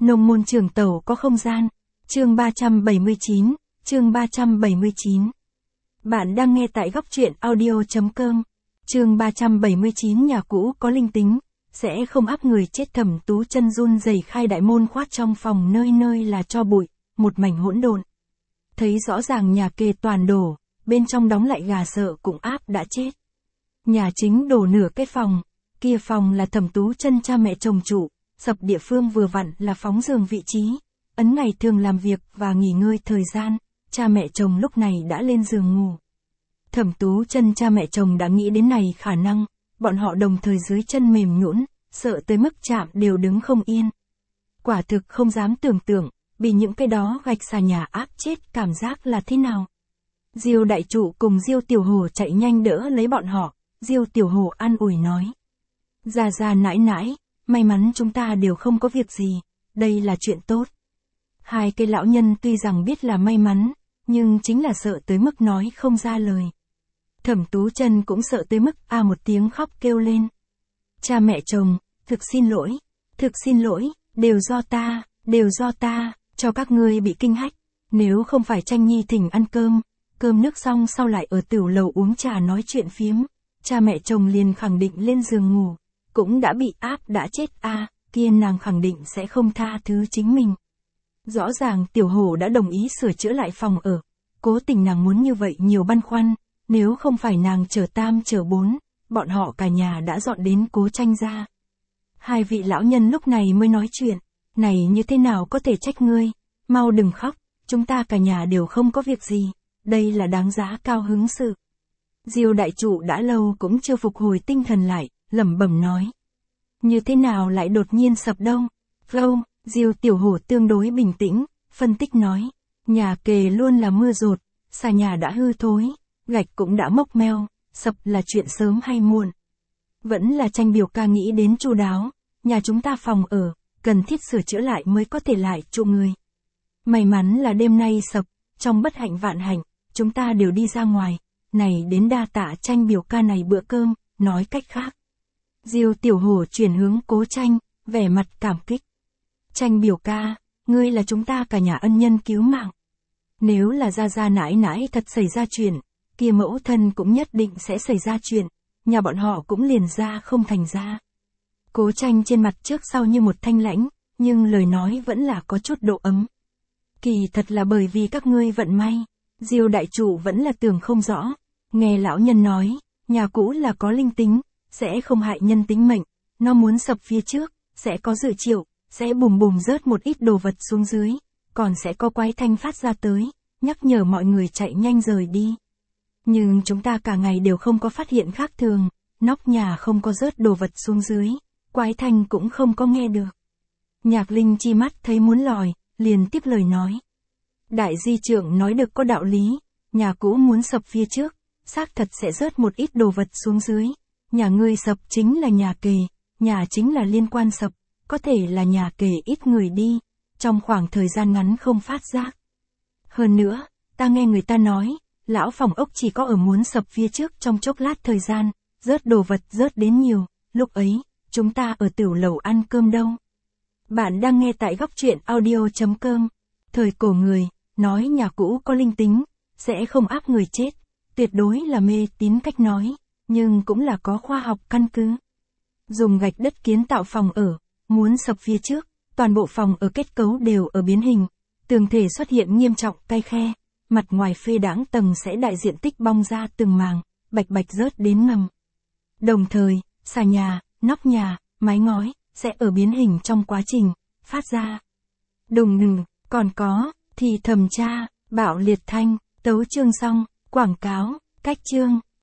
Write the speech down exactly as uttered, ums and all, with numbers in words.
Nông môn trường tẩu có không gian. Chương ba trăm bảy mươi chín, chương ba trăm bảy mươi chín. Bạn đang nghe tại góc truyện audio.com. Chương ba trăm bảy mươi chín. Nhà cũ có linh tính, sẽ không áp người chết. Thẩm Tú Chân run rẩy khai đại môn khoát trong phòng, nơi nơi là tro bụi, một mảnh hỗn độn. Thấy rõ ràng nhà kề toàn đổ, bên trong đóng lại gà sợ cũng áp đã chết. Nhà chính đổ nửa cái phòng, kia phòng là Thẩm Tú Chân cha mẹ chồng trụ, sập địa phương vừa vặn là phóng giường vị trí, ấn ngày thường làm việc và nghỉ ngơi thời gian, cha mẹ chồng lúc này đã lên giường ngủ. Thẩm Tú Chân cha mẹ chồng đã nghĩ đến này khả năng, bọn họ đồng thời dưới chân mềm nhũn, sợ tới mức chạm đều đứng không yên. Quả thực không dám tưởng tượng, bị những cái đó gạch xà nhà áp chết cảm giác là thế nào. Diêu đại trụ cùng Diêu Tiểu Hổ chạy nhanh đỡ lấy bọn họ, Diêu Tiểu Hổ an ủi nói: "Gia gia nãi nãi, may mắn chúng ta đều không có việc gì, đây là chuyện tốt." Hai cây lão nhân tuy rằng biết là may mắn, nhưng chính là sợ tới mức nói không ra lời. Thẩm Tú Chân cũng sợ tới mức a một tiếng khóc kêu lên. "Cha mẹ chồng, thực xin lỗi, thực xin lỗi, đều do ta, đều do ta, cho các ngươi bị kinh hách, nếu không phải Tranh Nhi thỉnh ăn cơm, cơm nước xong sau lại ở tửu lầu uống trà nói chuyện phiếm, cha mẹ chồng liền khẳng định lên giường ngủ, cũng đã bị áp đã chết a, à, kia nàng khẳng định sẽ không tha thứ chính mình." Rõ ràng Tiểu Hổ đã đồng ý sửa chữa lại phòng ở, cố tình nàng muốn như vậy nhiều băn khoăn, nếu không phải nàng chở tam chở bốn, bọn họ cả nhà đã dọn đến Cố Tranh gia. Hai vị lão nhân lúc này mới nói chuyện, "Này như thế nào có thể trách ngươi, mau đừng khóc, chúng ta cả nhà đều không có việc gì, đây là đáng giá cao hứng sự." Diêu đại trụ đã lâu cũng chưa phục hồi tinh thần lại, lẩm bẩm nói: "Như thế nào lại đột nhiên sập đâu?" "Không." Diêu Tiểu Hổ tương đối bình tĩnh, phân tích nói: "Nhà kề luôn là mưa dột, xà nhà đã hư thối, gạch cũng đã mốc meo, sập là chuyện sớm hay muộn. Vẫn là Tranh biểu ca nghĩ đến chu đáo, nhà chúng ta phòng ở, cần thiết sửa chữa lại mới có thể lại trụ người. May mắn là đêm nay sập, trong bất hạnh vạn hạnh, chúng ta đều đi ra ngoài, này đến đa tạ Tranh biểu ca này bữa cơm." Nói cách khác, Diêu Tiểu Hổ chuyển hướng Cố Tranh, vẻ mặt cảm kích: "Tranh biểu ca, ngươi là chúng ta cả nhà ân nhân cứu mạng. Nếu là gia gia nãi nãi thật xảy ra chuyện, kia mẫu thân cũng nhất định sẽ xảy ra chuyện, nhà bọn họ cũng liền ra không thành ra." Cố Tranh trên mặt trước sau như một thanh lãnh, nhưng lời nói vẫn là có chút độ ấm. "Kỳ thật là bởi vì các ngươi vận may." Diêu đại trụ vẫn là tưởng không rõ, nghe lão nhân nói, nhà cũ là có linh tính, sẽ không hại nhân tính mệnh, nó muốn sập phía trước, sẽ có dự triệu, sẽ bùm bùm rớt một ít đồ vật xuống dưới, còn sẽ có quái thanh phát ra tới, nhắc nhở mọi người chạy nhanh rời đi. Nhưng chúng ta cả ngày đều không có phát hiện khác thường, nóc nhà không có rớt đồ vật xuống dưới, quái thanh cũng không có nghe được. Nhạc Linh chi mắt thấy muốn lòi, liền tiếp lời nói: "Đại di trưởng nói được có đạo lý, nhà cũ muốn sập phía trước, xác thật sẽ rớt một ít đồ vật xuống dưới, nhà ngươi sập chính là nhà kề, nhà chính là liên quan sập, có thể là nhà kề ít người đi, trong khoảng thời gian ngắn không phát giác. Hơn nữa, ta nghe người ta nói, lão phòng ốc chỉ có ở muốn sập phía trước trong chốc lát thời gian, rớt đồ vật rớt đến nhiều, lúc ấy, chúng ta ở tửu lầu ăn cơm đâu." Bạn đang nghe tại góc truyện audio.com. Thời cổ người, nói nhà cũ có linh tính, sẽ không áp người chết, tuyệt đối là mê tín cách nói, nhưng cũng là có khoa học căn cứ. Dùng gạch đất kiến tạo phòng ở, muốn sập phía trước, toàn bộ phòng ở kết cấu đều ở biến hình, tường thể xuất hiện nghiêm trọng cay khe, mặt ngoài phê đãng tầng sẽ đại diện tích bong ra từng màng, bạch bạch rớt đến ngầm. Đồng thời, xà nhà, nóc nhà, mái ngói, sẽ ở biến hình trong quá trình, phát ra đùng đùng, còn có, thì thầm tra, bạo liệt thanh, tấu chương xong, quảng cáo, cách chương.